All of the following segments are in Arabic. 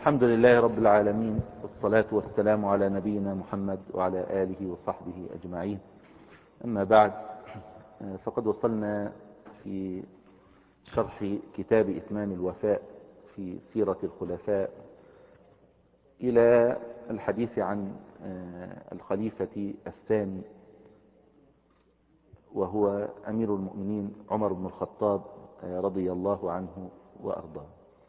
الحمد لله رب العالمين، والصلاة والسلام على نبينا محمد وعلى آله وصحبه أجمعين. أما بعد، فقد وصلنا في شرح كتاب إتمام الوفاء في سيرة الخلفاء إلى الحديث عن الخليفة الثاني، وهو أمير المؤمنين عمر بن الخطاب رضي الله عنه وأرضاه.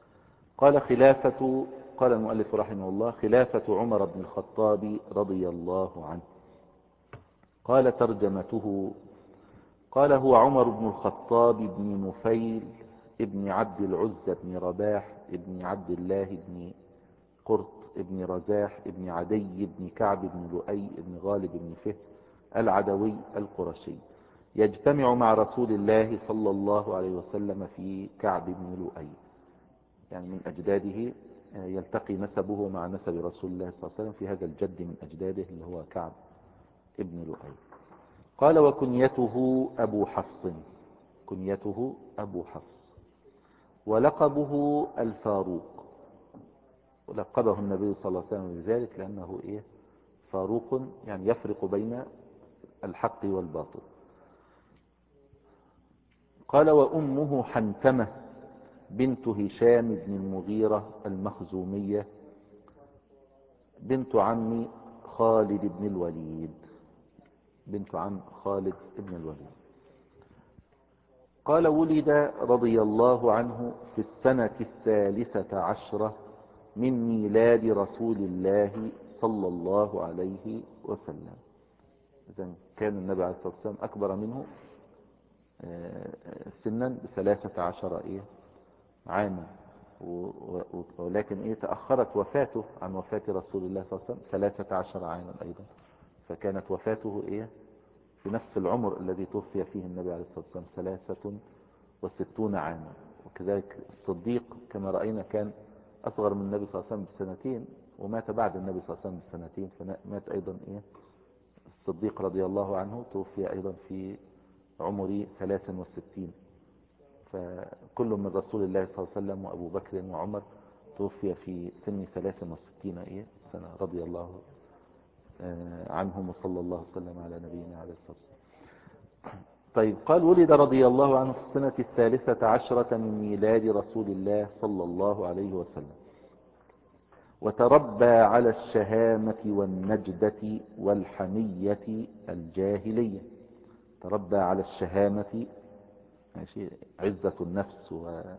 قال المؤلف رحمه الله: خلافة عمر بن الخطاب رضي الله عنه. قال ترجمته: قال هو عمر بن الخطاب بن نفيل ابن عبد العزى بن رباح ابن عبد الله بن قرط ابن رزاح ابن عدي بن كعب بن لؤي ابن غالب بن فهر العدوي القرشي، يجتمع مع رسول الله صلى الله عليه وسلم في كعب بن لؤي، يعني من أجداده يلتقي نسبه مع نسب رسول الله صلى الله عليه وسلم في هذا الجد من أجداده اللي هو كعب ابن لؤي. قال وكنيته أبو حفص، كنيته أبو حفص، ولقبه الفاروق، ولقبه النبي صلى الله عليه وسلم بذلك لأنه فاروق، يعني يفرق بين الحق والباطل. قال وأمه حنتمة بنت هشام بن المغيرة المخزومية بنت عم خالد بن الوليد، بنت عم خالد بن الوليد. قال ولد رضي الله عنه في السنة 13 من ميلاد رسول الله صلى الله عليه وسلم. إذن كان النبي عليه الصلاة والسلام أكبر منه سنا ب13 عاما، ولكن تأخرت وفاته عن وفاة رسول الله صلى الله عليه وسلم 13 عاما أيضا، فكانت وفاته في نفس العمر الذي توفي فيه النبي عليه الصلاة والسلام 63 عاما. وكذلك الصديق كما رأينا كان أصغر من النبي صلى الله عليه وسلم بسنتين، ومات بعد النبي صلى الله عليه وسلم بسنتين، فمات أيضا الصديق رضي الله عنه توفي أيضا في عمر 63. فكل من رسول الله صلى الله عليه وسلم وأبو بكر وعمر توفي في سن 63 سنة رضي الله عنهم، وصلى الله وسلم على نبينا عليه الصلاة والسلام. طيب، قال ولد رضي الله عنه في السنة 13 من ميلاد رسول الله صلى الله عليه وسلم، وتربى على الشهامة والنجدة والحمية الجاهلية. تربى على الشهامة، عزة النفس،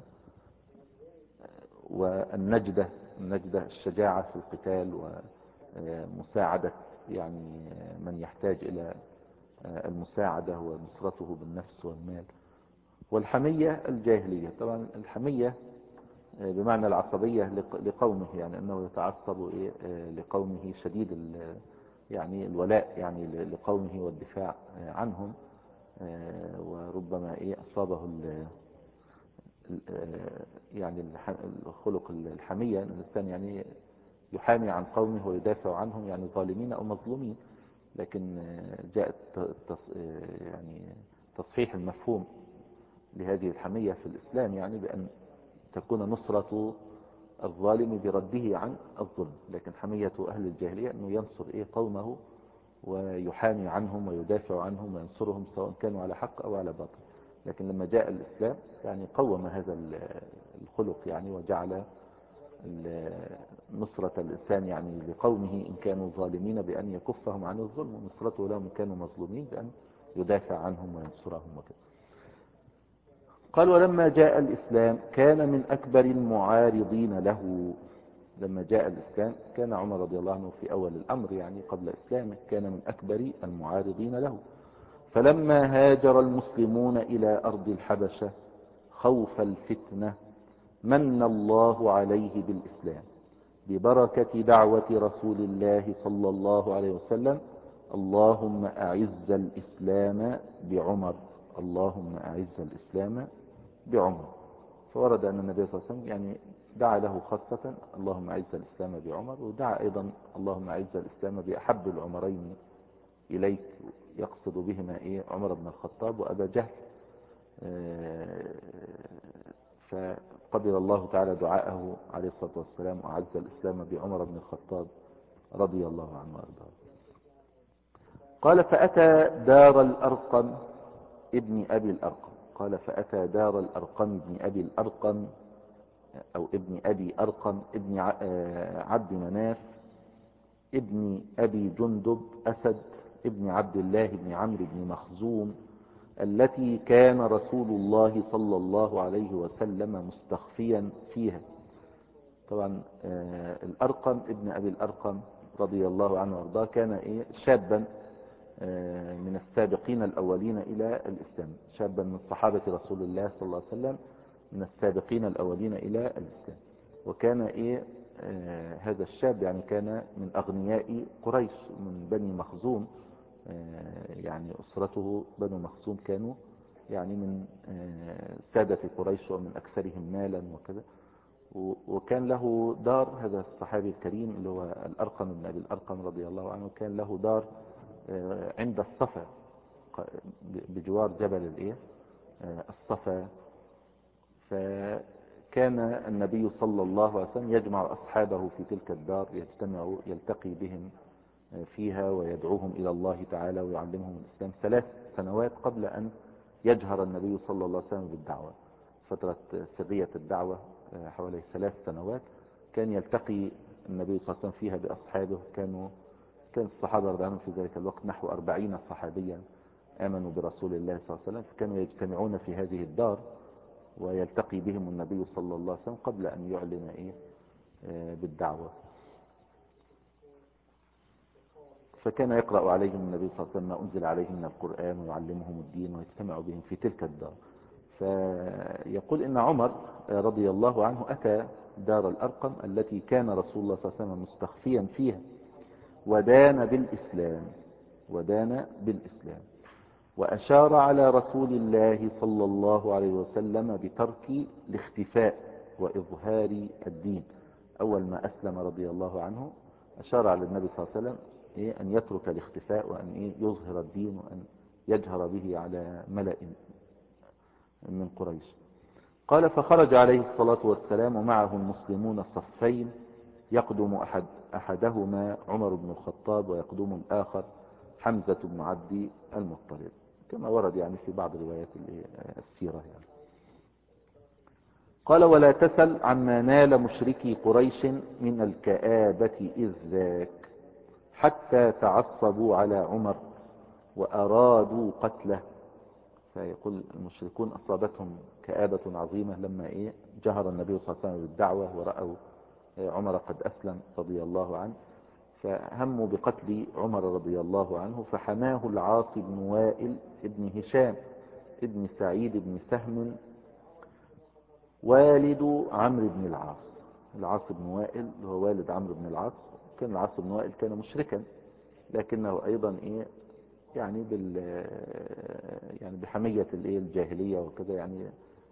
والنجدة الشجاعة في القتال ومساعدة يعني من يحتاج إلى المساعدة ونصرته بالنفس والمال. والحمية الجاهلية، طبعا الحمية بمعنى العصبية لقومه، يعني أنه يتعصب لقومه، شديد يعني الولاء يعني لقومه والدفاع عنهم، وربما أصابه يعني الخلق الحمية، الإنسان يعني يحامي عن قومه ويدافع عنهم، يعني ظالمين أو مظلومين. لكن جاء يعني تصحيح المفهوم لهذه الحمية في الإسلام، يعني بأن تكون نصرة الظالم برده عن الظلم. لكن حمية أهل الجاهلية أنه ينصر قومه ويحامي عنهم ويدافع عنهم وينصرهم سواء كانوا على حق أو على باطل. لكن لما جاء الإسلام يعني قوم هذا الخلق، يعني وجعل نصرة الإنسان يعني لقومه إن كانوا ظالمين بأن يكفهم عن الظلم، ونصرته لهم إن كانوا مظلومين بأن يدافع عنهم وينصرهم وكذا. قال ولما جاء الإسلام كان من أكبر المعارضين له. لما جاء الإسلام كان عمر رضي الله عنه في أول الأمر، يعني قبل إسلامه، كان من أكبر المعارضين له. فلما هاجر المسلمون إلى أرض الحبشة خوف الفتنة من الله عليه بالإسلام ببركة دعوة رسول الله صلى الله عليه وسلم: اللهم أعز الإسلام بعمر، اللهم أعز الإسلام بعمر. فورد أن النبي صلى الله عليه وسلم يعني دعا له خاصة اللهم أعز الإسلام بعمر، ودعا أيضا اللهم أعز الإسلام بأحب العمرين إليك، يقصد بهما عمر بن الخطاب وأبا جهل. قبل الله تعالى دعاءه عليه الصلاة والسلام وأعز الإسلام بعمر بن الخطاب رضي الله عنه وارضاه. قال فأتى دار الأرقم ابن أبي الأرقم. قال فأتى دار الأرقم ابن أبي الأرقم أو ابن أبي أرقم ابن عبد مناف ابن أبي جندب أسد ابن عبد الله بن عمرو بن مخزوم التي كان رسول الله صلى الله عليه وسلم مستخفيا فيها. طبعا الأرقم ابن أبي الأرقم رضي الله عنه وارضاه كان شابا من السابقين الأولين إلى الإسلام، شابا من صحابة رسول الله صلى الله عليه وسلم، من السابقين الأولين إلى الإسلام. وكان هذا الشاب يعني كان من أغنياء قريش، من بني مخزوم، يعني أسرته بنو مخزوم كانوا يعني من سادة قريش ومن أكثرهم مالا وكذا. وكان له دار، هذا الصحابي الكريم اللي هو الأرقم بن أبي الأرقم رضي الله عنه، كان له دار عند الصفا بجوار جبل الصفا. فكان النبي صلى الله عليه وسلم يجمع أصحابه في تلك الدار، يلتقي بهم فيها ويدعوهم إلى الله تعالى ويعلمهم الإسلام 3 سنوات قبل أن يجهر النبي صلى الله عليه وسلم بالدعوة. فترة سرية الدعوة حوالي 3 سنوات كان يلتقي النبي صلى الله عليه وسلم فيها بأصحابه. كان الصحابة رضي الله عنهم في ذلك الوقت نحو 40 صحابيا آمنوا برسول الله صلى الله عليه وسلم، فكانوا يجتمعون في هذه الدار ويلتقي بهم النبي صلى الله عليه وسلم قبل أن يعلن بالدعوة. فكان يقرأ عليهم النبي صلى الله عليه وسلم ما أنزل عليهم من القرآن ويعلمهم الدين ويجتمع بهم في تلك الدار. فيقول إن عمر رضي الله عنه أتى دار الأرقم التي كان رسول الله صلى الله عليه وسلم مستخفيا فيها، ودان بالإسلام وأشار على رسول الله صلى الله عليه وسلم بترك الاختفاء وإظهار الدين. أول ما أسلم رضي الله عنه أشار على النبي صلى الله عليه وسلم أن يترك الاختفاء وأن يظهر الدين وأن يجهر به على ملأ من قريش. قال فخرج عليه الصلاة والسلام ومعه المسلمون صفين، يقدم أحدهما عمر بن الخطاب ويقدم الآخر حمزة بن عبد المطلب، كما ورد يعني في بعض روايات السيرة يعني. قال ولا تسل عما نال مشركي قريش من الكآبة إذ ذاك حتى تعصبوا على عمر وأرادوا قتله. فيقول المشركون أصابتهم كآبة عظيمة لما جهر النبي صلى الله عليه وسلم بالدعوة ورأوا عمر قد أسلم رضي الله عنه، فهموا بقتل عمر رضي الله عنه. فحماه العاص بن وائل ابن هشام ابن سعيد بن سهم والد عمرو بن العاص. العاص بن وائل هو والد عمرو بن العاص. كان العاص بن وائل كان مشركا، لكنه أيضا يعني يعني بحمية الجاهلية وكذا يعني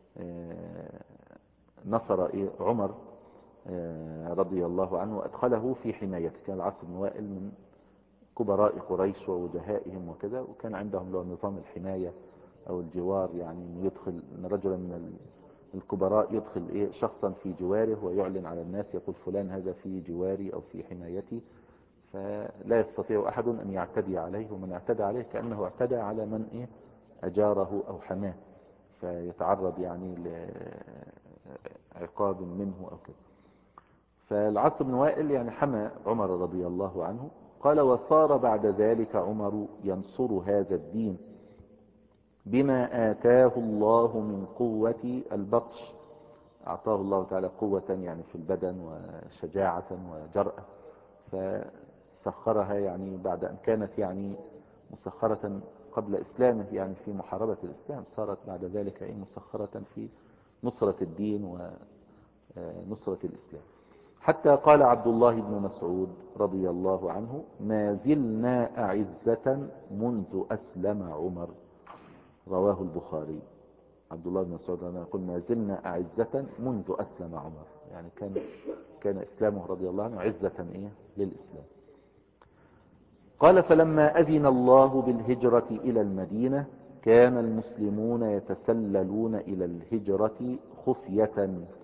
نصر عمر رضي الله عنه وأدخله في حمايته. كان العاص بن وائل من كبراء قريش ووجهائهم وكذا، وكان عندهم له نظام الحماية أو الجوار، يعني يدخل رجلا من الكبراء يدخل شخصا في جواره ويعلن على الناس يقول فلان هذا في جواري أو في حمايتي، فلا يستطيع أحد أن يعتدي عليه، ومن اعتدى عليه كأنه اعتدى على من أجاره أو حماه، فيتعرض يعني لعقاب منه أو كذا. فالعاص بن وائل يعني حمى عمر رضي الله عنه. قال وصار بعد ذلك عمر ينصر هذا الدين بما آتاه الله من قوة البطش. أعطاه الله تعالى قوة يعني في البدن وشجاعة وجرأة، فسخرها يعني بعد أن كانت يعني مسخرة قبل إسلامه يعني في محاربة الإسلام، صارت بعد ذلك مسخرة في نصرة الدين ونصرة الإسلام. حتى قال عبد الله بن مسعود رضي الله عنه ما زلنا أعزة منذ أسلم عمر. رواه البخاري. عبد الله بن مسعود يقول ما زلنا أعزة منذ أسلم عمر، يعني كان إسلامه رضي الله عنه عزة للإسلام. قال فلما أذن الله بالهجرة إلى المدينة كان المسلمون يتسللون إلى الهجرة خفية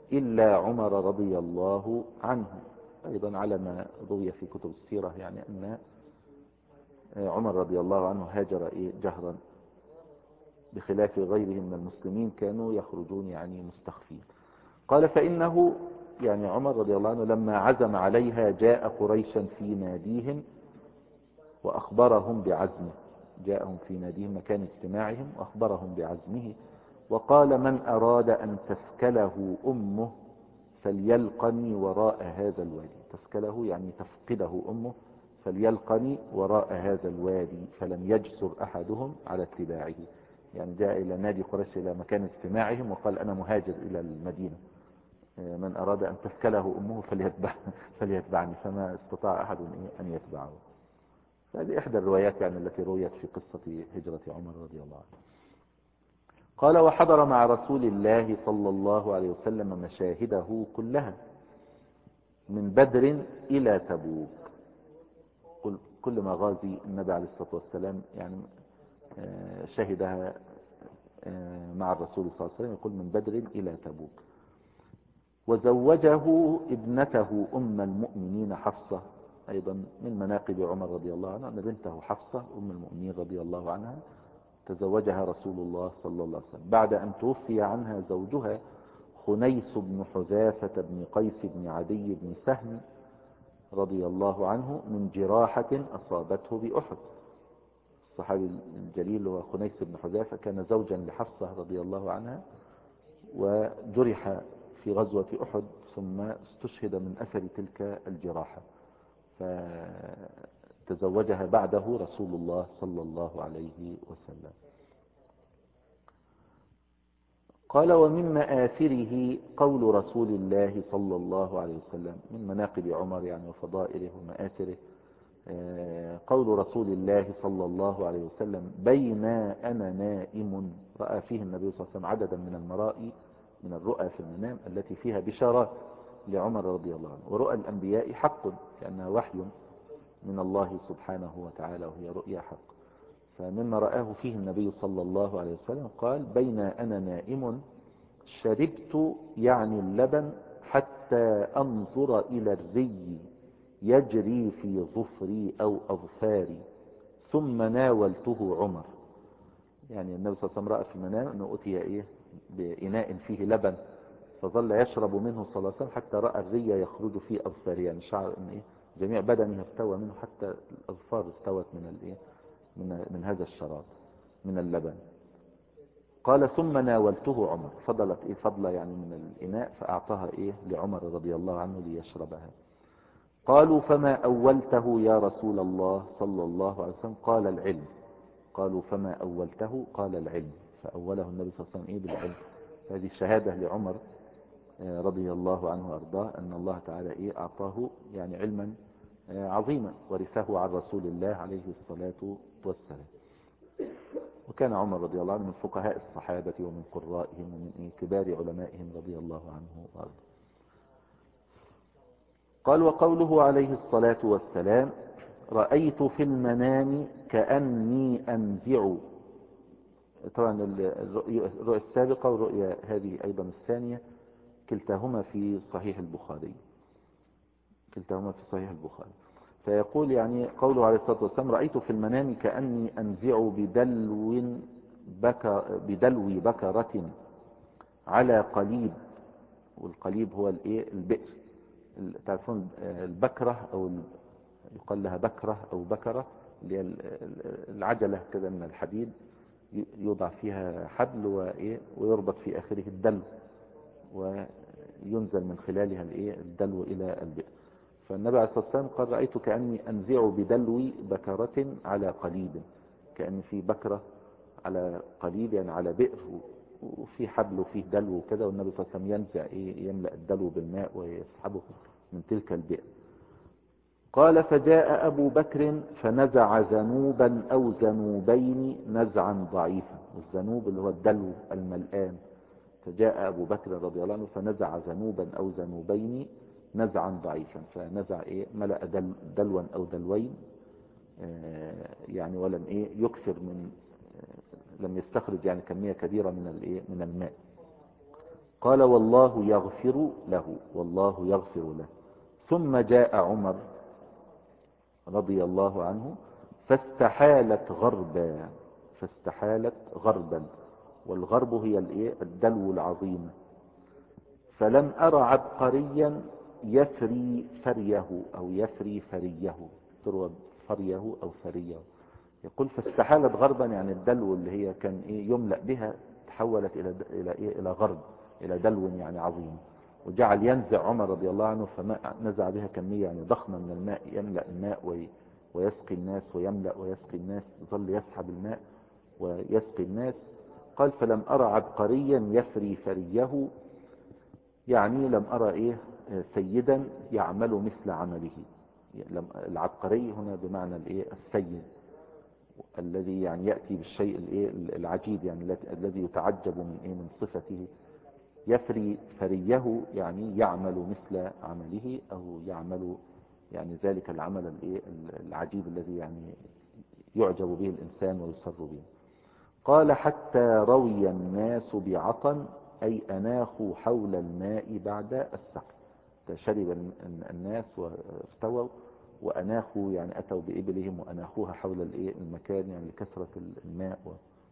إلا عمر رضي الله عنه. أيضا على ما روي في كتب السيرة يعني أن عمر رضي الله عنه هاجر جهرا، بخلاف غيرهم من المسلمين كانوا يخرجون يعني مستخفين. قال فإنه يعني عمر رضي الله عنه لما عزم عليها جاء قريشا في ناديهم وأخبرهم بعزمه، جاءهم في ناديهم مكان اجتماعهم وأخبرهم بعزمه، وقال من أراد أن تسكله أمه فليلقني وراء هذا الوادي. تسكله يعني تفقده أمه، فليلقني وراء هذا الوادي. فلم يجسر أحدهم على اتباعه، يعني جاء إلى نادي قريش إلى مكان اجتماعهم وقال أنا مهاجر إلى المدينة، من أراد أن تسكله أمه فليتبعني، فما استطاع أحد أن يتبعه. هذه إحدى الروايات يعني التي رويت في قصة هجرة عمر رضي الله عنه. قال وحضر مع رسول الله صلى الله عليه وسلم مشاهده كلها من بدر إلى تبوك. كل مغازي النبي عليه الصلاة والسلام يعني شهدها مع الرسول صلى الله عليه وسلم، يقول من بدر إلى تبوك. وزوجه ابنته أم المؤمنين حفصة. أيضا من مناقب عمر رضي الله عنه أن بنته حفصة أم المؤمنين رضي الله عنها تزوجها رسول الله صلى الله عليه وسلم بعد أن توفي عنها زوجها خنيس بن حذافة بن قيس بن عدي بن سهم رضي الله عنه من جراحة أصابته بأحد. الصحابي الجليل هو خنيس بن حذافة، كان زوجا لحفصة رضي الله عنها، وجرح في غزوة أحد ثم استشهد من أثر تلك الجراحة، فتزوجها بعده رسول الله صلى الله عليه وسلم. قال ومن مآثره قول رسول الله صلى الله عليه وسلم، من مناقب عمر يعني وفضائله ومآثره قول رسول الله صلى الله عليه وسلم بين أنا نائم. رأى فيه النبي صلى الله عليه وسلم عددا من المرائي من الرؤى في المنام التي فيها بشارات لعمر رضي الله عنه. ورؤى الأنبياء حق لأنها وحي من الله سبحانه وتعالى وهي رؤيا حق. فمما رآه فيه النبي صلى الله عليه وسلم قال بين أنا نائم شربت يعني اللبن حتى أنظر إلى الري يجري في ظفري أو أظفاري ثم ناولته عمر. يعني النبي صلى الله عليه وسلم رأى في المنام أنه أتي بإناء فيه لبن، فظل يشرب منه صلى الله عليه وسلم حتى رأى الري يخرج في أظفاره، يعني شعر أن جميع بدنه استوى منه حتى الأظفار استوت من هذا الشراب من اللبن. قال ثم ناولته عمر، فضلت فضلة يعني من الإناء فأعطاها لعمر رضي الله عنه ليشربها. قالوا فما أولته يا رسول الله صلى الله عليه وسلم؟ قال العلم. قالوا فما أولته؟ قال العلم. فأوله النبي صلى الله عليه وسلم بالعلم. هذه شهادة لعمر رضي الله عنه وأرضاه أن الله تعالى أعطاه يعني علما عظيما ورثه عن رسول الله عليه الصلاة والسلام. وكان عمر رضي الله عنه من فقهاء الصحابة ومن قرائهم ومن كبار علمائهم رضي الله عنه وأرضاه. قال وقوله عليه الصلاة والسلام رأيت في المنام كأني أنزع. طبعا الرؤية السابقة والرؤية هذه أيضا الثانية كلتاهما في صحيح البخاري، كلتاهما في صحيح البخاري. فيقول يعني قوله عليه الصلاة والسلام رأيت في المنام كأني أنزع بدلو بكرة على قليب. والقليب هو البئر. تعرفون البكرة أو يقال لها بكرة أو بكرة اللي هي العجلة كذا من الحديد يوضع فيها حبل ويربط في آخره الدلو وينزل من خلالها الدلو إلى البئر. فالنبي عليه الصلاة والسلام قال رأيت كأني أنزع بدلو بكرة على قليب، كأن في بكرة على قليب يعني على بئر وفي حبل وفيه دلو وكذا، والنبي صلى الله عليه وسلم ينزع يملأ الدلو بالماء ويسحبه من تلك البئر. قال فجاء أبو بكر فنزع ذنوبا أو ذنوبين نزعا ضعيفا. والذنوب اللي هو الدلو الملآن. فجاء أبو بكر رضي الله عنه فنزع ذنوبا أو ذنوبين نزعا ضعيفا. فنزع ملأ دلوا أو دلوين يعني ولم يكثر من لم يستخرج يعني كمية كبيرة من الماء. قال والله يغفر له، والله يغفر له. ثم جاء عمر رضي الله عنه فاستحالت غربا، فاستحالت غربا، والغرب هي الدلو العظيم. فلم أر عبقريا يفري فريه أو يفري فريه، تروى فريه أو فريه. يقول فاستحالت غربا، يعني الدلو اللي هي كان يملأ بها تحولت إلى غرب، إلى دلو يعني عظيم. وجعل ينزع عمر رضي الله عنه، فنزع بها كمية يعني ضخمة من الماء، يملأ الماء ويسقي الناس، ويملأ ويسقي الناس، ظل يسحب الماء ويسقي الناس. قال فلم أرى عبقريا يفري فريه، يعني لم أرى سيدا يعمل مثل عمله. العبقري هنا بمعنى السيد الذي يعني يأتي بالشيء العجيب، يعني الذي يتعجب من صفته. يفري فريه يعني يعمل مثل عمله، أو يعمل يعني ذلك العمل العجيب الذي يعني يعجب به الإنسان ويسر به. قال حتى روي الناس بعطن، أي أناخوا حول الماء بعد السقي. شرب الناس وافتووا وأناخوا، يعني أتوا بإبلهم وأناخوها حول المكان، يعني لكثرة الماء.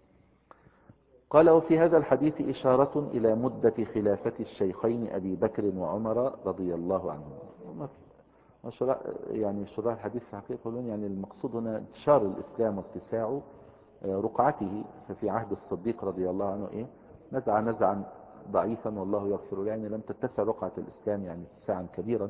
قال وفي هذا الحديث إشارة إلى مدة خلافة الشيخين أبي بكر وعمر رضي الله عنهم. يعني شراح الحديث في حقيقة يقولون يعني المقصود هنا انتشار الإسلام واتساع رقعته. ففي عهد الصديق رضي الله عنه نزع نزعا ضعيفا والله يغفر له، يعني لم تتسع رقعة الإسلام يعني اتساعا كبيرا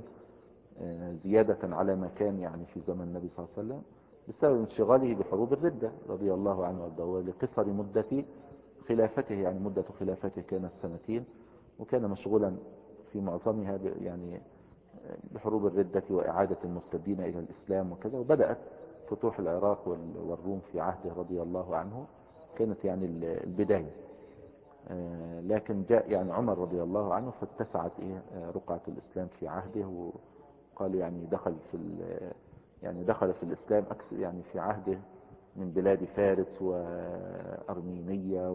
زيادة على ما كان يعني في زمن النبي صلى الله عليه وسلم، بسبب انشغاله بحروب الردة رضي الله عنه وارضاه، ولقصر مدة خلافته. يعني مدة خلافته كانت سنتين، وكان مشغولا في معظمها يعني بحروب الردة وإعادة المرتدين إلى الإسلام وكذا. وبدأت فتوح العراق والروم في عهده رضي الله عنه، كانت يعني البداية. لكن جاء يعني عمر رضي الله عنه فاتسعت رقعة الإسلام في عهده. وقالوا يعني دخل في الإسلام أكثر يعني في عهده من بلاد فارس وأرمينية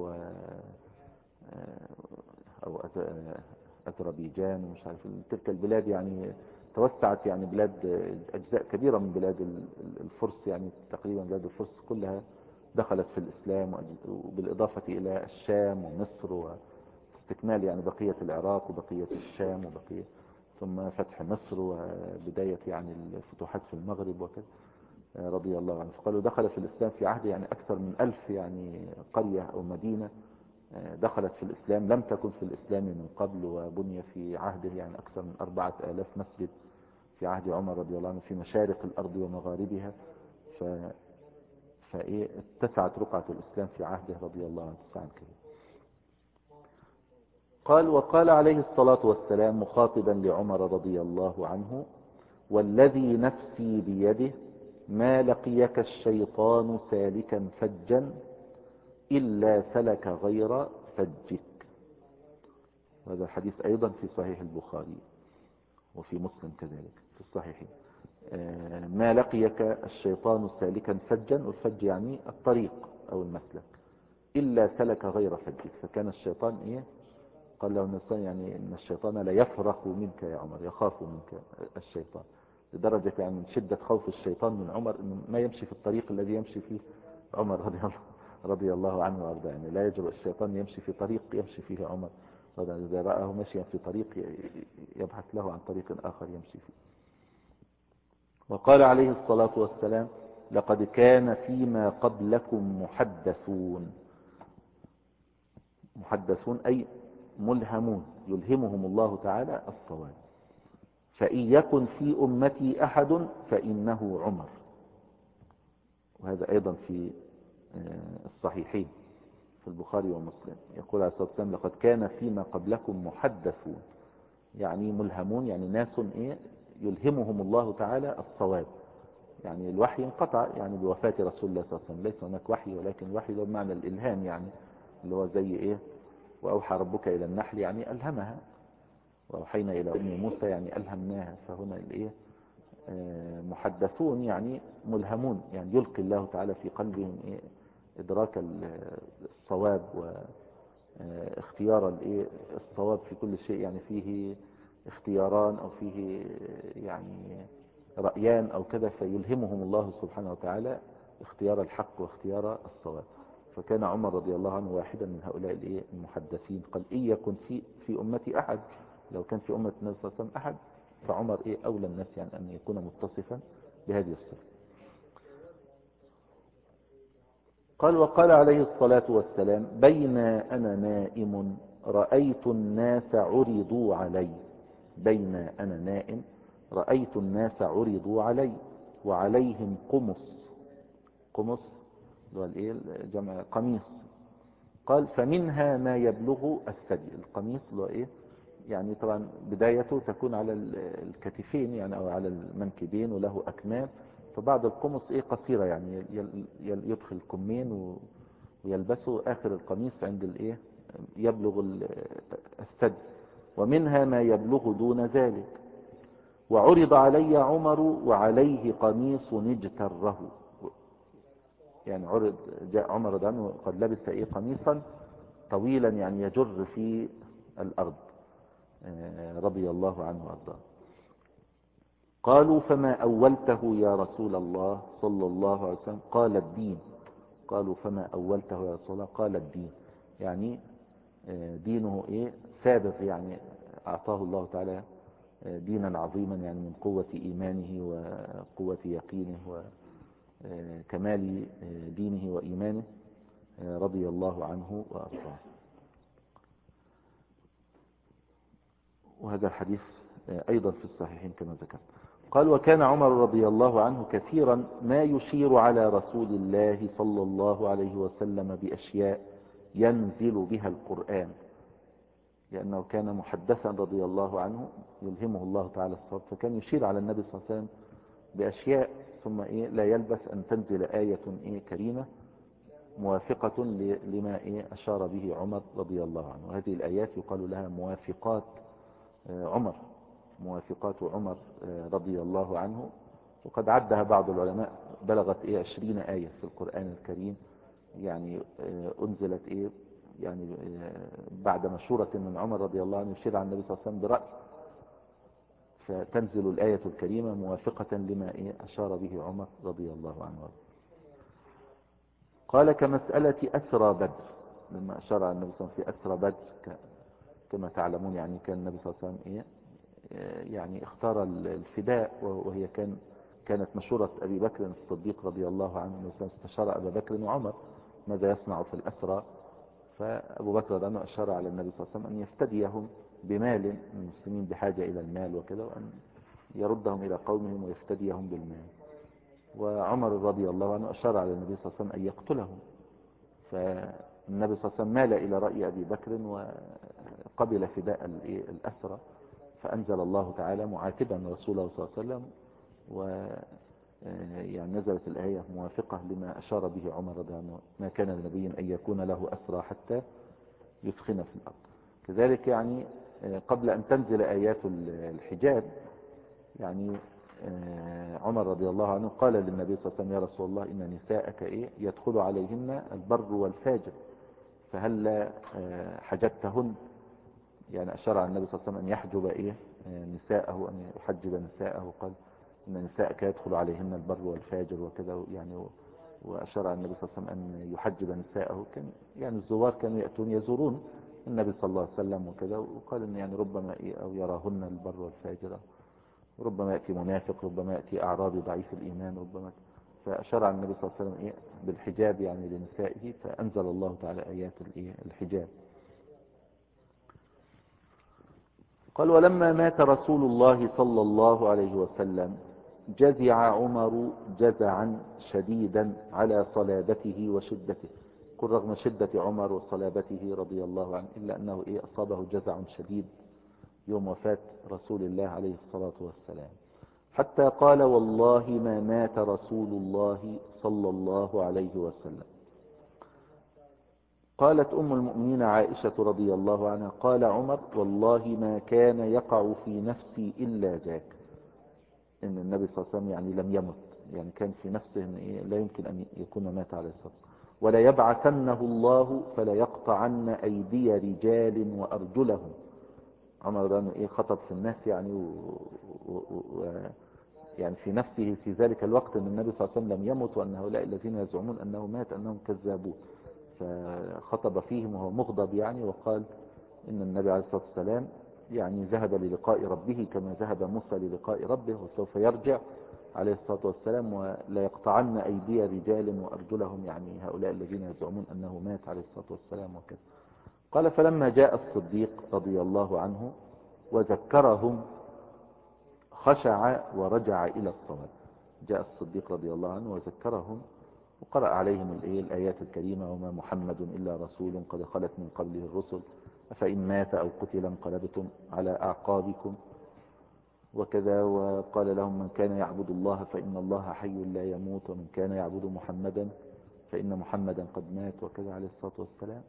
أو أذربيجان ومش عارف تلك البلاد، يعني توسعت يعني بلاد أجزاء كبيرة من بلاد الفرس، يعني تقريبا بلاد الفرس كلها دخلت في الإسلام، وبالإضافة إلى الشام ومصر، واستكمال يعني بقية العراق وبقية الشام وبقية، ثم فتح مصر وبداية يعني الفتوحات في المغرب وكذا رضي الله عنه. فقالوا دخل في الإسلام في عهده يعني أكثر من 1000 يعني قرية أو مدينة دخلت في الإسلام، لم تكن في الإسلام من قبل. وبني في عهده يعني أكثر من 4000 مسجد في عهد عمر رضي الله عنه في مشارق الأرض ومغاربها. اتسعت رقعة الإسلام في عهده رضي الله عنه اتساعا كبيرا. قال وقال عليه الصلاة والسلام مخاطبا لعمر رضي الله عنه: والذي نفسي بيده ما لقيك الشيطان سالكا فجا إلا سلك غير فجك. وهذا الحديث أيضا في صحيح البخاري وفي مسلم كذلك في الصحيحين. ما لقيك الشيطان سالكا فجا، والفج يعني الطريق أو المسلك، إلا سلك غير فجك. فكان الشيطان قال له النسان يعني إن الشيطان لا يفرق منك يا عمر، يخاف منك الشيطان، لدرجة يعني من شدة خوف الشيطان من عمر إنه ما يمشي في الطريق الذي يمشي فيه عمر رضي الله عنه وارضاه. يعني لا يجرؤ الشيطان يمشي في طريق يمشي فيه عمر، إذا رآه مشيا في طريق يبحث له عن طريق آخر يمشي فيه. وقال عليه الصلاة والسلام: لقد كان فيما قبلكم محدثون أي ملهمون، يلهمهم الله تعالى الصواب. فإن يكن في أمتي أحد فإنه عمر. وهذا أيضا في الصحيحين في البخاري ومسلم. يقول عليه الصلاة والسلام: لقد كان فيما قبلكم محدثون، يعني ملهمون، يعني ناس يلهمهم الله تعالى الصواب. يعني الوحي انقطع يعني بوفاة رسول الله صلى الله عليه وسلم، ليس هناك وحي، ولكن الوحي له بمعنى الإلهام، يعني اللي هو زي وأوحى ربك إلى النحل يعني ألهمها، وأوحينا إلى أم موسى يعني ألهمناها. فهنا محدثون يعني ملهمون، يعني يلقي الله تعالى في قلبهم إدراك الصواب اختيار الصواب في كل شيء، يعني فيه اختياران أو فيه يعني رأيان أو كذا، فيلهمهم الله سبحانه وتعالى اختيار الحق واختيار الصواب. فكان عمر رضي الله عنه واحدا من هؤلاء المحدثين. قال إن يكن في أمتي أحد، لو كان في أمة النبي صلى الله عليه وسلم أحد فعمر أولى الناس يعني أن يكون متصفا بهذه الصفة. قال وقال عليه الصلاة والسلام بين أنا نائم رأيت الناس عرضوا علي، بين أنا نائم رأيت الناس عرضوا علي وعليهم قمص، قمص جمع قميص. قال فمنها ما يبلغ الثدي، القميص يعني طبعا بدايته تكون على الكتفين يعني او على المنكبين وله اكمام، فبعض القمص قصيرة يعني يدخل الكمين ويلبسه اخر القميص عند يبلغ الثدي، ومنها ما يبلغ دون ذلك. وعرض علي عمر وعليه قميص اجتره، يعني جاء عمر رضي الله عنه قد لبس قميصا طويلا يعني يجر في الارض رضي الله عنه وارضاه. قالوا فما اولته يا رسول الله صلى الله عليه وسلم؟ قال الدين. قالوا فما اولته يا رسول الله؟ قال الدين، يعني دينه ثابت، يعني اعطاه الله تعالى دينا عظيما يعني من قوة ايمانه وقوة يقينه وكمال دينه وايمانه رضي الله عنه وارضاه. وهذا الحديث أيضا في الصحيحين كما ذكرت. قال وكان عمر رضي الله عنه كثيرا ما يشير على رسول الله صلى الله عليه وسلم بأشياء ينزل بها القرآن، لأنه كان محدثا رضي الله عنه يلهمه الله تعالى الصواب، فكان يشير على النبي صلى الله عليه وسلم بأشياء ثم لا يلبس أن تنزل آية كريمة موافقة لما أشار به عمر رضي الله عنه. وهذه الآيات يقال لها موافقات عمر، موافقات عمر رضي الله عنه، وقد عدها بعض العلماء بلغت 20 آية في القرآن الكريم، يعني أنزلت يعني بعد مشورة من عمر رضي الله عنه يشير عن النبي صلى الله عليه وسلم برأي، فتنزل الآية الكريمة موافقة لما أشار به عمر رضي الله عنه. قال كمسألة أسرى بدر، لما أشار عن النبي صلى الله عليه وسلم في أسرى بدر كما تعلمون، يعني كان النبي صلى الله عليه وسلم يعني اختار الفداء، وهي كانت مشورة أبي بكر الصديق رضي الله عنه، استشار أبا بكر وعمر ماذا يصنع في الأسرى، فأبو بكر رضي الله عنه أشار على النبي صلى الله عليه وسلم أن يفتديهم بمال، المسلمين بحاجة إلى المال وكذا، وأن يردهم إلى قومهم ويفتديهم بالمال. وعمر رضي الله عنه أشار على النبي صلى الله عليه وسلم أن يقتلهم، فالنبي صلى الله عليه وسلم مال إلى رأي أبي بكر وقبل فداء الأسرى، فأنزل الله تعالى معاتبا رسوله صلى الله عليه وسلم، يعني نزلت الآية موافقة لما أشار به عمر رضي الله عنه: ما كان لنبي أن يكون له أسرى حتى يثخن في الأرض. كذلك يعني قبل أن تنزل آيات الحجاب، يعني عمر رضي الله عنه قال للنبي صلى الله عليه وسلم: يا رسول الله إن نساءك يدخل عليهن البر والفاجر، فهل حجبتهن؟ يعني أشار على النبي صلى الله عليه وسلم أن يحجب نساءه، أن يحجب نساءه، قال إن نساءك يدخل عليهن البر والفاجر وكذا، يعني وأشار على النبي صلى الله عليه وسلم أن يحجب نساءه. كان يعني الزوار كانوا يأتون يزورون النبي صلى الله عليه وسلم وكذا، وقال إن يعني ربما أو يراهن البر والفاجر، ربما يأتي منافق، ربما يأتي أعرابي ضعيف الإيمان، ربما. فأشار على النبي صلى الله عليه وسلم بالحجاب يعني لنسائه، فأنزل الله تعالى آيات الحجاب. قال ولما مات رسول الله صلى الله عليه وسلم جزع عمر جزعا شديدا على صلابته وشدته. كل رغم شدة عمر وصلابته رضي الله عنه إلا أنه أصابه جزع شديد يوم وفاة رسول الله عليه الصلاة والسلام، حتى قال: والله ما مات رسول الله صلى الله عليه وسلم. قالت أم المؤمنين عائشة رضي الله عنها: قال عمر: والله ما كان يقع في نفسي إلا ذاك، إن النبي صلى الله عليه وسلم يعني لم يمت، يعني كان في نفسه إن لا يمكن أن يكون مات عليه الصلاة والسلام. ولا يبعثنه الله فلا يقطعن أيدي رجال وأرجلهم. عمر رضي الله عنه خطب في الناس يعني يعني في نفسه في ذلك الوقت أن النبي صلى الله عليه وسلم لم يمت، وأن هؤلاء الذين يزعمون أنه مات أنهم كذابون. فخطب فيهم وهو مغضب يعني، وقال إن النبي عليه الصلاة والسلام يعني ذهب للقاء ربه كما ذهب موسى للقاء ربه، وسوف يرجع عليه الصلاة والسلام، ولا يقطعن أيدي رجال وأرجلهم، يعني هؤلاء الذين يزعمون أنه مات عليه الصلاة والسلام وكذا. قال فلما جاء الصديق رضي الله عنه وذكرهم خشع ورجع إلى الصواب. جاء الصديق رضي الله عنه وذكرهم وقرأ عليهم الآيات الكريمة: وما محمد إلا رسول قد خلت من قبله الرسل أفإن مات أو قتل انقلبتم على أعقابكم وكذا. وقال لهم: من كان يعبد الله فإن الله حي لا يموت، ومن كان يعبد محمدا فإن محمدا قد مات، وكذا عليه الصلاة والسلام.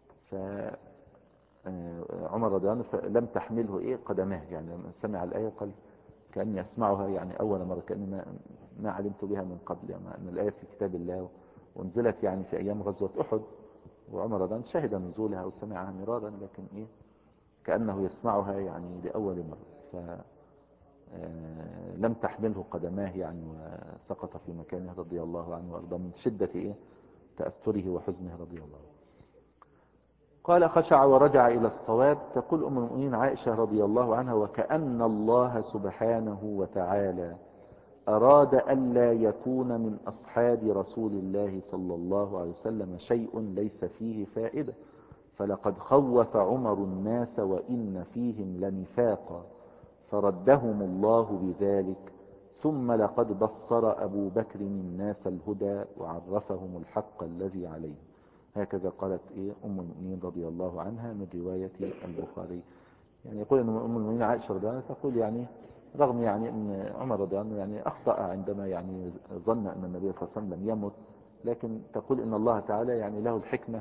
فعمر رضي الله عنه لم تحمله قدماه، يعني لما سمع الآية قال كأني أسمعها يعني أول مرة، كأني ما علمت بها من قبل، يعني أن الآية في كتاب الله وانزلت يعني في أيام غزوة أحد، وعمر رضي الله عنه شهد نزولها وسمعها مرارا، لكن كأنه يسمعها يعني لأول مرة. لم تحمله قدماه يعني، وسقط في مكانه رضي الله عنه وارضاه من شدة تأثره وحزنه رضي الله عنه. قال خشع ورجع إلى الصواب. تقول أم المؤمنين عائشة رضي الله عنها: وكأن الله سبحانه وتعالى أراد ألا يكون من أصحاب رسول الله صلى الله عليه وسلم شيء ليس فيه فائدة، فلقد خوف عمر الناس وإن فيهم لنفاقا فردهم الله بذلك، ثم لقد بصر أبو بكر الناس الهدى وعرفهم الحق الذي عليه. هكذا قالت أم المؤمنين رضي الله عنها من رواية البخاري. يعني يقول أن أم المؤمنين عائشة رضي الله عنها تقول يعني رغم يعني أن عمر رضي الله عنه يعني أخطأ عندما يعني ظن أن النبي صلى الله عليه وسلم لم يمت، لكن تقول أن الله تعالى يعني له الحكمة،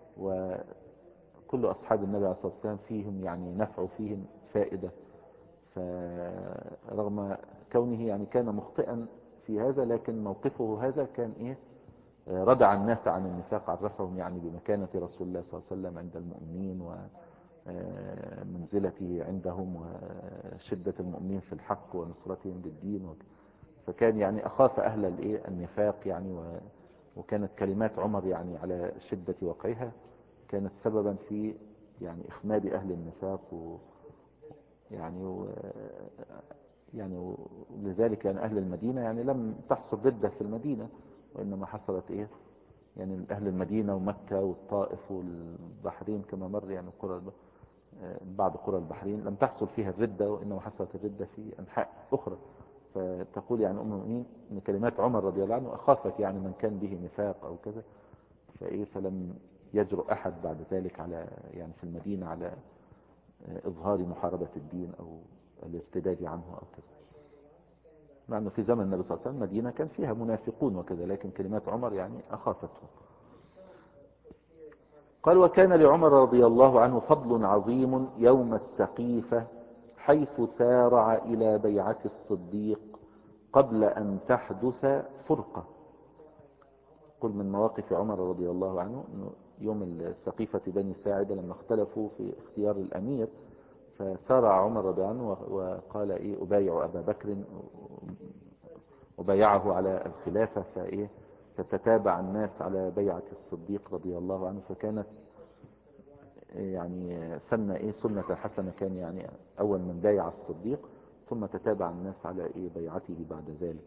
وكل أصحاب النبي عليه الصلاة والسلام فيهم يعني نفع فيهم فائدة. فرغم كونه يعني كان مخطئا في هذا، لكن موقفه هذا كان ردع الناس عن النفاق، عرفهم يعني بمكانة رسول الله صلى الله عليه وسلم عند المؤمنين ومنزلته عندهم وشدة المؤمنين في الحق ونصرتهم للدين. فكان يعني أخاف أهل النفاق يعني، وكانت كلمات عمر يعني على شدة وقعها كانت سببا في يعني إخماد أهل النفاق يعني لذلك يعني أهل المدينة يعني لم تحصل ردة في المدينة، وإنما حصلت يعني أهل المدينة ومكة والطائف والبحرين كما مر يعني بعض قرى البحرين لم تحصل فيها الردة، وإنما حصلت الردة في أنحاء أخرى. فتقول يعني أم المؤمنين أن كلمات عمر رضي الله عنه أخافت يعني من كان به نفاق أو كذا، فلم يجرؤ أحد بعد ذلك على يعني في المدينة على إظهار محاربة الدين أو الارتداد عنه أو كذا، مع أنه في زمن النبي صلى الله عليه وسلم المدينة كان فيها منافقون وكذا، لكن كلمات عمر يعني أخافتهم. قال وكان لعمر رضي الله عنه فضل عظيم يوم السقيفة، حيث سارع إلى بيعة الصديق قبل أن تحدث فرقة. قل من مواقف عمر رضي الله عنه أنه يوم السقيفة بني ساعدة لما اختلفوا في اختيار الأمير، فسارع عمر رضي الله عنه وقال أبايع أبا بكر، وبايعه على الخلافة، فتتابع الناس على بيعة الصديق رضي الله عنه. فكانت يعني سنة حسنة، كان يعني أول من بايع الصديق ثم تتابع الناس على بيعته بعد ذلك،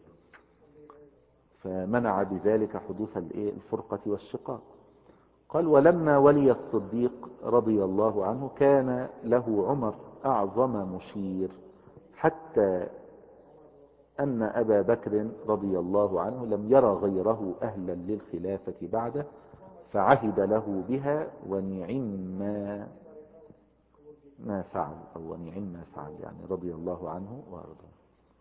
فمنع بذلك حدوث الفرقة والشقاق. قال ولما ولي الصديق رضي الله عنه كان له عمر أعظم مشير، حتى أن أبا بكر رضي الله عنه لم ير غيره أهلا للخلافة بعده، فعهد له بها ونعم ما فعل، أو ونعم ما فعل يعني رضي الله عنه وارضاه.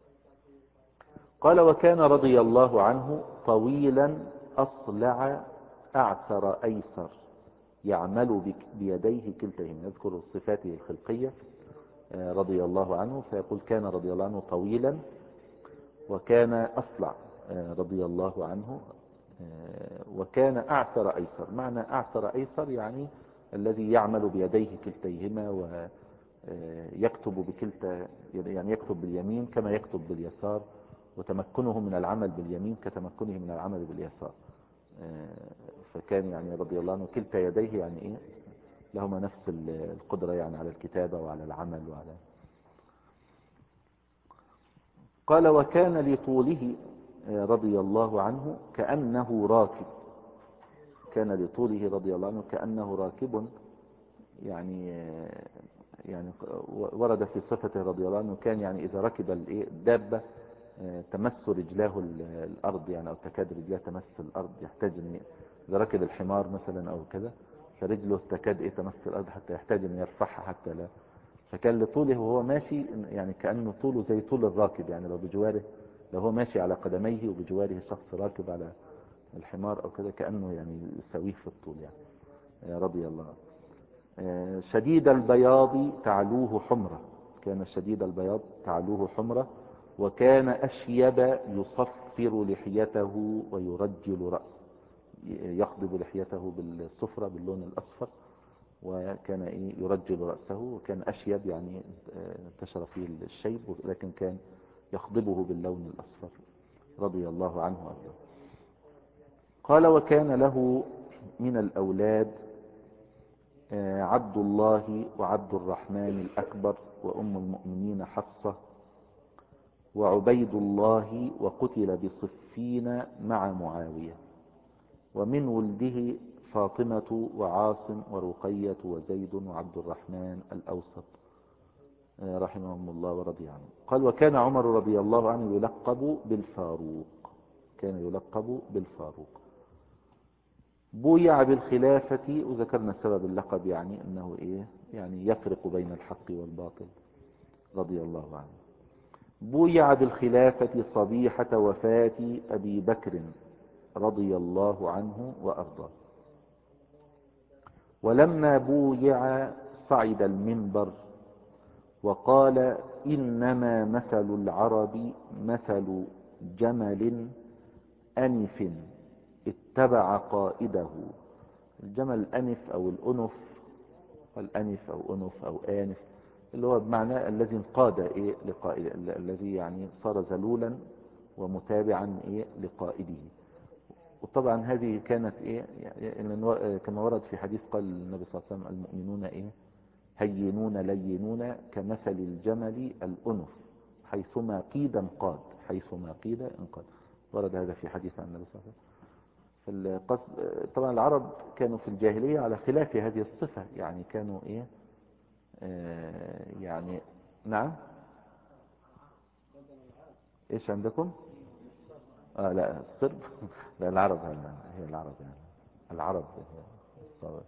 قال وكان رضي الله عنه طويلا أصلع أعسر أيسر، يعمل بيديه كلتين. يذكر صفاته الخلقية رضي الله عنه، فيقول كان رضي الله عنه طويلا، وكان أصلع رضي الله عنه، وكان أعسر أيسر. معنى أعسر أيسر يعني الذي يعمل بيديه كلتيهما ويكتب بكلتا، يعني يكتب باليمين كما يكتب باليسار، وتمكنه من العمل باليمين كتمكنه من العمل باليسار. فكان يعني رضي الله عنه كلتا يديه يعني إيه لهما نفس القدرة يعني على الكتابة وعلى العمل وعلى. قال وكان لطوله رضي الله عنه كأنه راكب. كان لطوله رضي الله عنه كأنه راكب، يعني ورد في صفته رضي الله عنه كان يعني إذا ركب الدابة تمس رجلاه الأرض، يعني أو تكاد رجلاه تمس الأرض، يحتاج أن إذا ركب الحمار مثلا أو كذا فرجله تكاد تمس الأرض حتى يحتاج أن يرفعها حتى لا. فكان لطوله وهو ماشي يعني كأنه طوله زي طول الراكب، يعني لو هو ماشي على قدميه وبجواره شخص راكب على الحمار أو كذا كأنه يعني يساويه في الطول يعني رضي الله عنه. شديد البياض تعلوه حمرة. كان شديد البياض تعلوه حمرة، وكان أشيب يصفر لحيته ويرجل رأسه. يخضب لحيته بالصفرة باللون الأصفر، وكان يرجل رأسه، وكان أشيب يعني انتشر فيه الشيب، لكن كان يخضبه باللون الأصفر رضي الله عنه وارضاه. قال وكان له من الأولاد عبد الله وعبد الرحمن الأكبر وأم المؤمنين حفصة وعبيد الله، وقتل بصفين مع معاوية. ومن ولده فاطمة وعاصم ورقية وزيد وعبد الرحمن الأوسط رحمهم الله ورضي عنه. قال وكان عمر رضي الله عنه يلقب بالفاروق. كان يلقب بالفاروق. بويع بالخلافة، وذكرنا سبب اللقب يعني أنه يعني يفرق بين الحق والباطل رضي الله عنه. بويع بالخلافة صبيحة وفاة أبي بكر رضي الله عنه وأرضاه. ولما بويع صعد المنبر وقال إنما مثل العرب مثل جمل أنف اتبع قائده. الجمل أنف أو الأنف، الأنف أو أنف أو آنف، اللي هو بمعنى الذي انقاد لقائده، الذي يعني صار ذلولا ومتابعا لقائده. وطبعا هذه كانت كما ورد في حديث قال النبي صلى الله عليه وسلم المؤمنون هينون لينون كمثل الجمل الأنف حيثما قيد انقاد. حيثما قيد انقاد، ورد هذا في حديث عن النبي صلى الله عليه وسلم. طبعا العرب كانوا في الجاهلية على خلاف هذه الصفة، يعني كانوا يعني نعم. ايش عندكم؟ لا الصرب لا العرب هي العرب يعني العرب هي الصواب.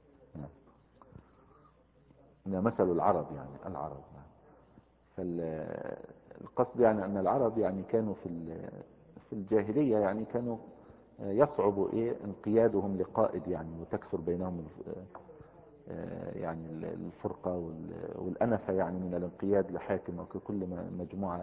مثل العرب يعني العرب. فالقصد يعني أن العرب يعني كانوا في الجاهلية يعني كانوا يصعب انقيادهم لقائد يعني، وتكثر بينهم يعني الفرقة والأنفة يعني من الانقياد لحاكم، وكل مجموعة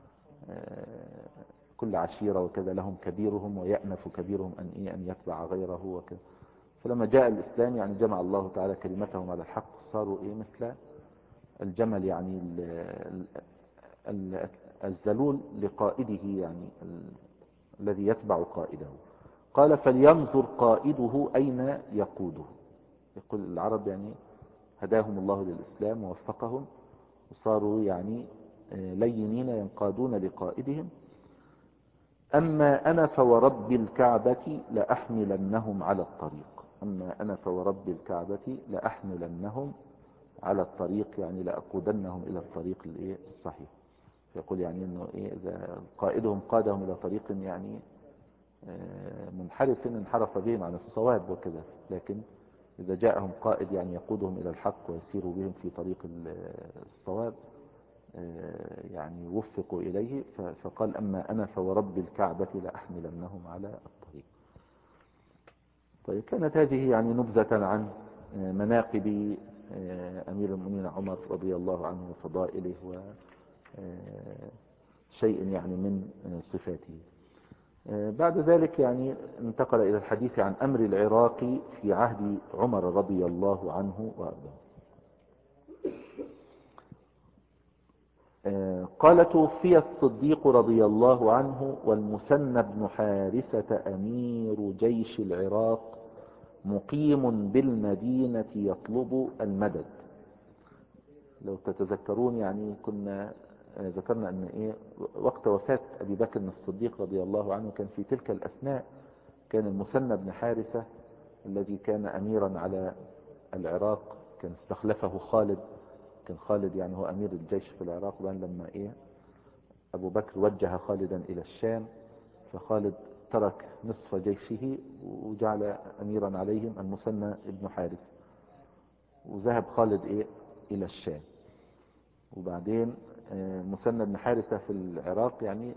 كل عشيرة وكذا لهم كبيرهم ويأنف كبيرهم أن يتبع غيره وكذا. فلما جاء الإسلام يعني جمع الله تعالى كلمتهم على الحق، صاروا مثل الجمل يعني الذلول لقائده يعني الذي يتبع قائده. قال فلينظر قائده أين يقوده. يقول العرب يعني هداهم الله للإسلام ووفقهم وصاروا يعني لينين ينقادون لقائدهم. أما أنا فورب الكعبة لأحملنهم على الطريق. أما أنا فورب الكعبة لأحملنهم على الطريق، يعني لأقودنهم إلى الطريق الصحيح. يقول يعني أنه إذا قائدهم قادهم إلى طريق يعني منحرف انحرف بهم عن الصواب وكذا، لكن إذا جاءهم قائد يعني يقودهم إلى الحق ويسير بهم في طريق الصواب يعني وفقوا إليه. فقال أما أنا فورب الكعبة لأحملنهم على الطريق. طيب كانت هذه يعني نبذة عن مناقب أمير المؤمنين عمر رضي الله عنه وفضائله وشيء يعني من صفاته. بعد ذلك يعني انتقل إلى الحديث عن أمر العراق في عهد عمر رضي الله عنه وأرضاه. قال توفي الصديق رضي الله عنه والمثنى بن حارثة أمير جيش العراق مقيم بالمدينة يطلب المدد. لو تتذكرون يعني كنا ذكرنا أن وقت وفاة أبي بكر الصديق رضي الله عنه كان في تلك الأثناء كان المثنى بن حارثة الذي كان أميرا على العراق، كان استخلفه خالد. كان خالد يعني هو أمير الجيش في العراق، وبعدين لما أبو بكر وجه خالدا إلى الشام، فخالد ترك نصف جيشه وجعل أميرا عليهم المثنى بن حارث، وذهب خالد إلى الشام. وبعدين مثنى بن حارثة في العراق يعني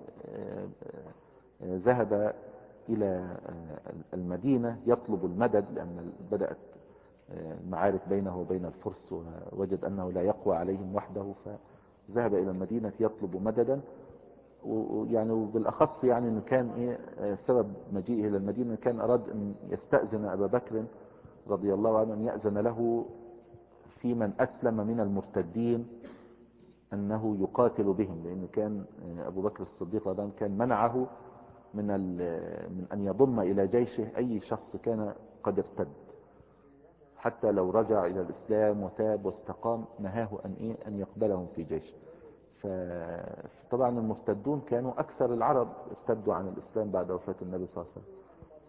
ذهب إلى المدينة يطلب المدد، لأن بدأت المعارك بينه وبين الفرس، ووجد أنه لا يقوى عليهم وحده، فذهب إلى المدينة يطلب مددا. ويعني وبالأخص يعني أنه كان سبب مجيئه إلى المدينة كان أراد أن يستأذن أبا بكر رضي الله عنه أن يأذن له في من أسلم من المرتدين أنه يقاتل بهم، لأنه كان أبو بكر الصديق رضي الله عنه كان منعه من أن يضم إلى جيشه أي شخص كان قد ارتد، حتى لو رجع إلى الإسلام وتاب واستقام نهاه أن يقبلهم في جيشه. فطبعا المرتدون كانوا أكثر العرب ارتدوا عن الإسلام بعد وفاة النبي صلى الله عليه وسلم.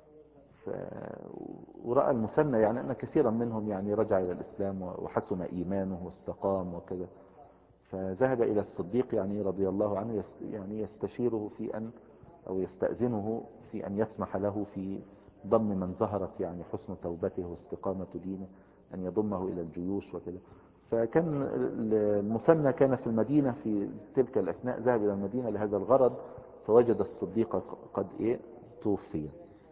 ورأى المثنى يعني أن كثيرا منهم يعني رجع إلى الإسلام وحسن إيمانه واستقام وكذا، فذهب إلى الصديق يعني رضي الله عنه يعني يستشيره في أو يستأذنه في أن يسمح له في ضم من ظهرت يعني حسن توبته واستقامة دينه، أن يضمه إلى الجيوش وكذا. فكان المثنى كان في المدينة في تلك الأثناء، ذهب إلى المدينة لهذا الغرض، فوجد الصديق قد توفي.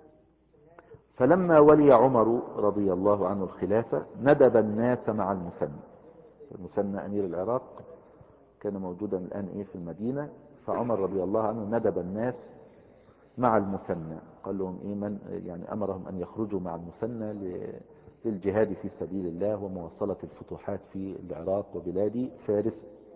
فلما ولي عمر رضي الله عنه الخلافة ندب الناس مع المثنى أمير العراق كان موجودا الآن في المدينة، فعمر رضي الله عنه ندب الناس مع المثنى، قال لهم من يعني أمرهم أن يخرجوا مع المثنى للجهاد في سبيل الله ومواصلة الفتوحات في العراق وبلاد فارس.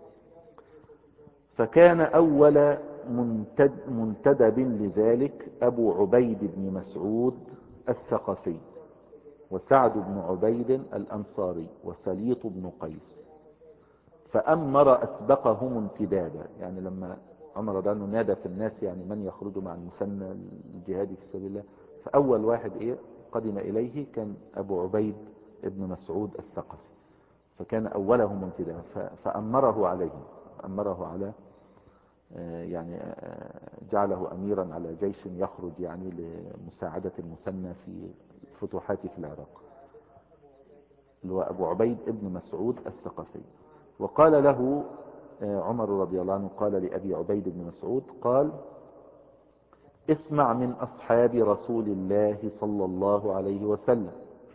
فكان أول منتدب لذلك أبو عبيد بن مسعود الثقفي، وسعد بن عبيد الأنصاري، وسليط بن قيس، فأمر أسبقهم انتدابا. يعني لما عمر رضي الله عنه نادى في الناس يعني من يخرج مع المثنى الجهاد في سبيل الله، فأول واحد قدم إليه كان أبو عبيد بن مسعود الثقفي، فكان أولهم انتدابا، فأمره عليهم، أمره على يعني جعله أميرا على جيش يخرج يعني لمساعدة المثنى في الفتوحات في العراق، اللي هو أبو عبيد بن مسعود الثقفي. وقال له عمر رضي الله عنه قال لأبي عبيد بن مسعود قال اسمع من أصحاب رسول الله صلى الله عليه وسلم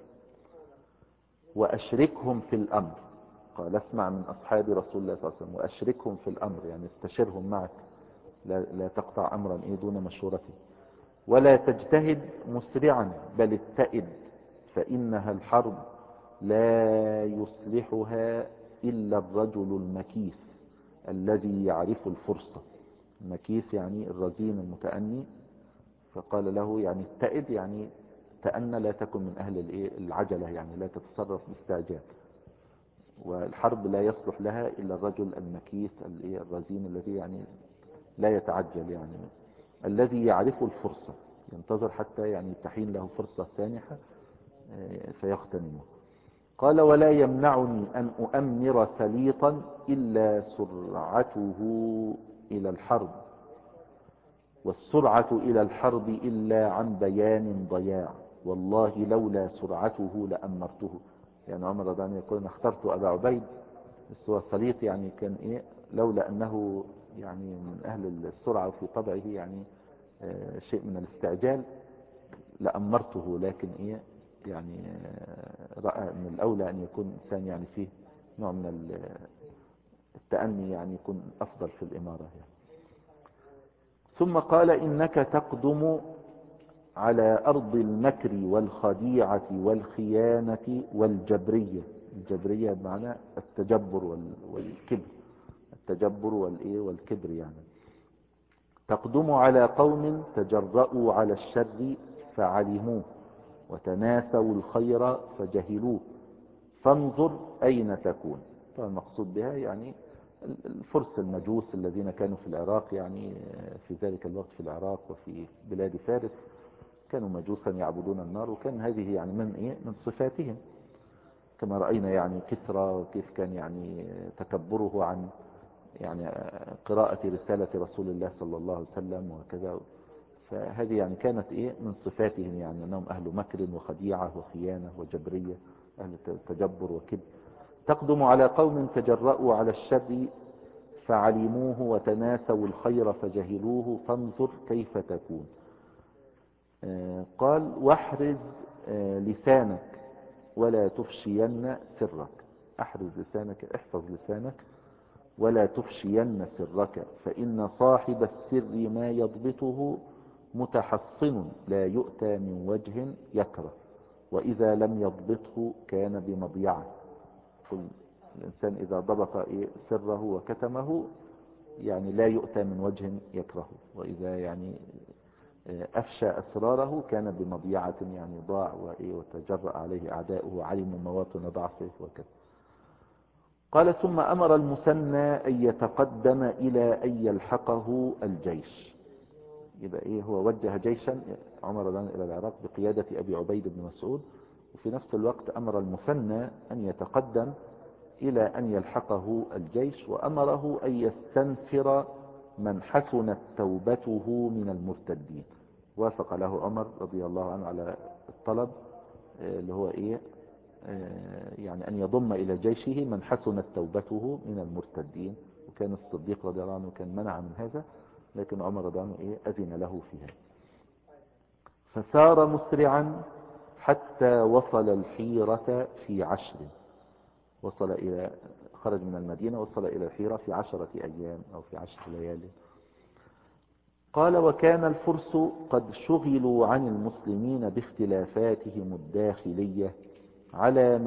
وأشركهم في الأمر. قال اسمع من أصحاب رسول الله صلى الله عليه وسلم وأشركهم في الأمر، يعني استشرهم معك، لا تقطع أمرا دون مشورته. ولا تجتهد مسرعا بل اتئد، فإنها الحرب لا يصلحها إلا الرجل المكيس الذي يعرف الفرصة. المكيس يعني الرزين المتأني، فقال له يعني اتئد يعني تأنى، لا تكن من أهل العجلة، يعني لا تتصرف باستعجال. والحرب لا يصلح لها إلا الرجل المكيس الرزين الذي يعني لا يتعجل، يعني الذي يعرف الفرصة، ينتظر حتى يعني تحين له فرصة سانحة فيغتنمه. قال ولا يمنعني أن أؤمر سليطا إلا سرعته إلى الحرب، والسرعة إلى الحرب إلا عن بيان ضياع، والله لولا سرعته لأمرته. يعني عمر رضي الله عنه يقول أنا اخترت أبا عبيد، بس هو سليط يعني كان لولا أنه يعني من أهل السرعة في طبعه يعني شيء من الاستعجال لأمرته، لكن يعني رأى من الأولى أن يكون إنسان يعني فيه نوع من التأني، يعني يكون أفضل في الإمارة يعني. ثم قال إنك تقدم على أرض المكر والخديعة والخيانة والجبرية. الجبرية بمعنى التجبر والكبر، التجبر والكبر يعني. تقدم على قوم تجرؤوا على الشر فعلموه، وتناسوا الخير فجهلوه، فانظر أين تكون. طبعا المقصود بها يعني الفرس المجوس الذين كانوا في العراق، يعني في ذلك الوقت في العراق وفي بلاد فارس، كانوا مجوسا يعبدون النار، وكان هذه يعني من صفاتهم، كما رأينا يعني كسرى كيف كان يعني تكبره عن يعني قراءة رسالة رسول الله صلى الله عليه وسلم وكذا. فهذه يعني كانت من صفاتهم، يعني أنهم أهل مكر وخديعة وخيانة وجبرية، أهل تجبر وكبر. تقدم على قوم تجرؤوا على الشر فعلموه، وتناسوا الخير فجهلوه، فانظر كيف تكون. قال واحرز لسانك ولا تفشين سرك. احرز لسانك، احفظ لسانك، ولا تفشين سرك، فإن صاحب السر ما يضبطه متحصن لا يؤتى من وجه يكره، وإذا لم يضبطه كان بمضيعة. الإنسان إذا ضبط سره وكتمه يعني لا يؤتى من وجه يكرهه، وإذا يعني أفشى أسراره كان بمضيعة، يعني ضاع وتجرأ عليه أعداؤه وعلموا مواطن ضعفه وكذا. قال ثم أمر المثنى أن يتقدم إلى أن يلحقه الجيش. يبقى هو وجه جيشا عمر إلى العراق بقيادة أبي عبيد بن مسعود، وفي نفس الوقت أمر المثنى أن يتقدم إلى أن يلحقه الجيش، وأمره أن يستنفر من حسنت توبته من المرتدين. وافق له عمر رضي الله عنه على الطلب اللي هو يعني أن يضم إلى جيشه من حسنت توبته من المرتدين. وكان الصديق رضي الله عنه كان منع من هذا، لكن عمر رضي الله عنه أذن له في هذا. فسار مسرعا حتى وصل الحيرة في 10. خرج من المدينة وصل إلى الحيرة في 10 أيام أو في 10 ليال. قال وكان الفرس قد شغلوا عن المسلمين باختلافاتهم الداخلية على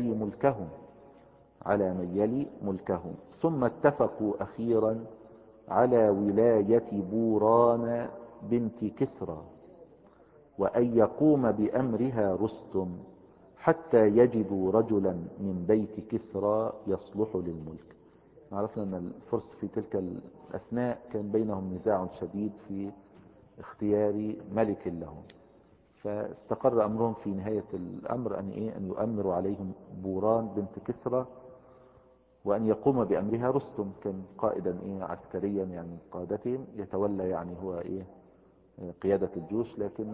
من يلي ملكهم، ثم اتفقوا أخيرا على ولاية بوران بنت كسرى، وأن يقوم بأمرها رستم حتى يجدوا رجلا من بيت كسرى يصلح للملك. عرفنا أن الفرس في تلك الأثناء كان بينهم نزاع شديد في اختيار ملك لهم، فاستقر أمرهم في نهاية الأمر أن يؤمروا عليهم بوران بنت كسرى، وأن يقوم بأمرها رستم. كان قائدا عسكريا يعني من قادتهم، يتولى يعني هو قيادة الجيوش، لكن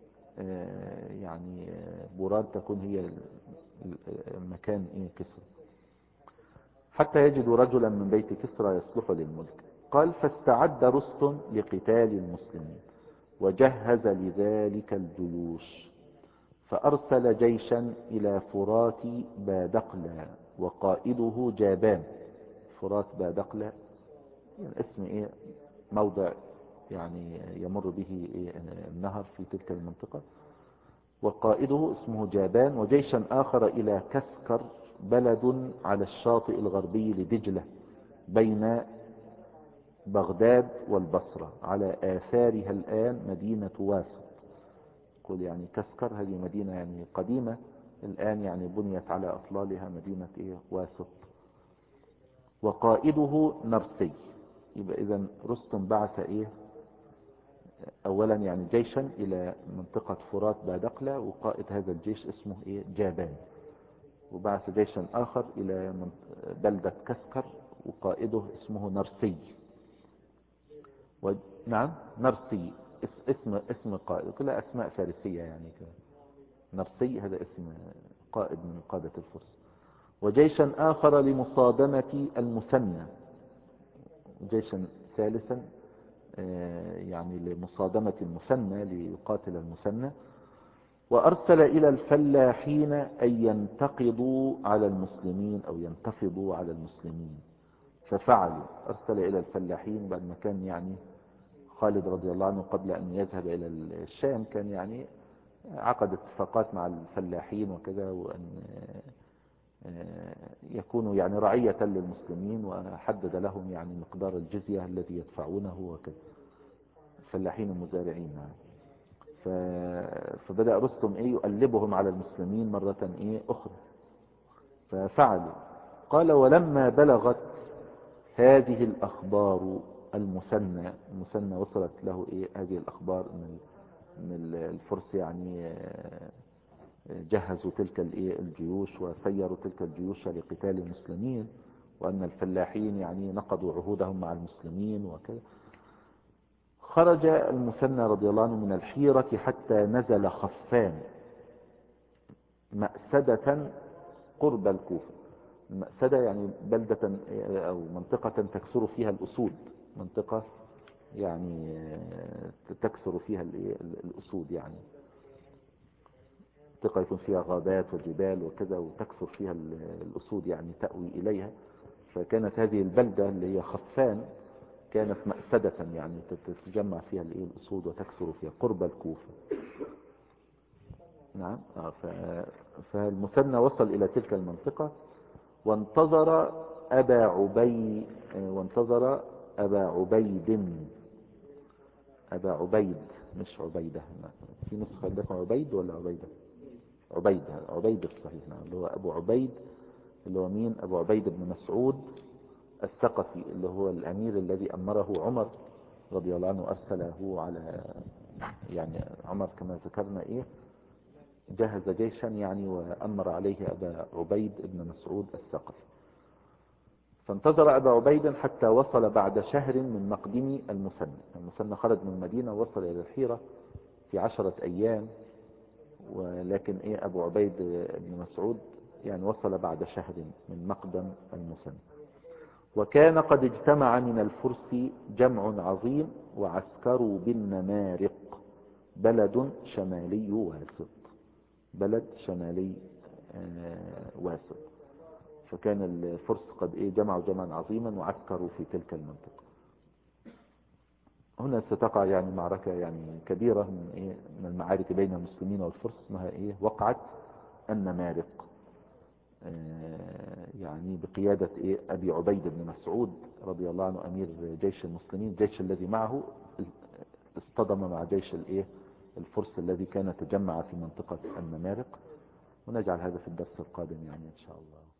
يعني بوران تكون هي مكان كسرى، حتى يجدوا رجلا من بيت كسرى يصلح للملك. قال فاستعد رستم لقتال المسلمين وجهز لذلك الجيوش، فأرسل جيشا إلى فرات بادقلة وقائده جابان. فرات بادقلة يعني اسم موضع يعني يمر به النهر في تلك المنطقة، وقائده اسمه جابان. وجيشا آخر إلى كسكر، بلد على الشاطئ الغربي لدجلة بين بغداد والبصرة، على آثارها الآن مدينة واسط. يقول يعني كسكر هذه مدينة يعني قديمة، الآن يعني بنيت على أطلالها مدينة واسط. وقائده نرسي. يبقى إذن رستم بعث أولا يعني جيشا إلى منطقة فرات بادقلة، وقائد هذا الجيش اسمه جابان. وبعث جيشا آخر إلى بلدة كسكر، وقائده اسمه نرسي. نعم نرسي اسم قائد، كلها أسماء فارسية يعني كده. نرسي هذا اسم قائد من قادة الفرس. وجيشا آخر لمصادمة المثنى، جيشا ثالثا يعني لمصادمة المثنى، ليقاتل المثنى. وأرسل إلى الفلاحين أن ينتقضوا على المسلمين أو ينتفضوا على المسلمين، ففعلوا. أرسل إلى الفلاحين بعد ما كان يعني خالد رضي الله عنه قبل أن يذهب إلى الشام كان يعني عقد اتفاقات مع الفلاحين وكذا، وأن يكونوا يعني رعية للمسلمين، وحدد لهم يعني مقدار الجزية الذي يدفعونه وكذا، الفلاحين المزارعين. فبدأ رستم يقلبهم على المسلمين مرة أخرى، ففعلوا. قال: ولما بلغت هذه الأخبار المثنى وصلت له هذه الأخبار من الفرس يعني جهزوا تلك الجيوش وسيروا تلك الجيوش لقتال المسلمين، وأن الفلاحين يعني نقضوا عهودهم مع المسلمين وكذا. خرج المثنى رضي الله عنه من الحيرة حتى نزل خفان مأسدة قرب الكوفة. المأسدة يعني بلدة أو منطقة تكثر فيها الأسود، منطقة يعني تكثر فيها الأسود، يعني منطقة يكون فيها غابات وجبال وكذا، وتكثر فيها الأسود يعني تأوي إليها. فكانت هذه البلدة اللي هي خفان كانت مأسدة يعني تتجمع فيها الأسود وتكثر فيها قرب الكوفة. نعم. فالمثنى وصل إلى تلك المنطقة وانتظر أبا عبيد مش عبيدة. في نسخة عندكم عبيد ولا عبيدة؟ عبيد الصحيح. نعم. اللي هو أبو عبيد، اللي هو مين؟ أبو عبيد بن مسعود الثقفي، اللي هو الأمير الذي أمره عمر رضي الله عنه، أرسله على يعني عمر كما ذكرنا جهز جيشا يعني وأمر عليه أبا عبيد بن مسعود الثقفي. فانتظر أبا عبيد حتى وصل بعد شهر من مقدم المثنى خرج من المدينة ووصل إلى الحيرة في 10 أيام، ولكن أبو عبيد بن مسعود يعني وصل بعد شهر من مقدم المثنى. وكان قد اجتمع من الفرس جمع عظيم وعسكروا بالنمارق، بلد شمالي واسط. فكان الفرس قد جمعوا جمعا عظيما وعسكروا في تلك المنطقة. هنا ستقع يعني معركة يعني كبيرة من المعارك بين المسلمين والفرس، اسمها وقعة النمارق، يعني بقيادة أبي عبيد بن مسعود رضي الله عنه أمير جيش المسلمين. الجيش الذي معه اصطدم مع جيش الفرس الذي كان تجمع في منطقة النمارق. ونجعل هذا في الدرس القادم يعني إن شاء الله.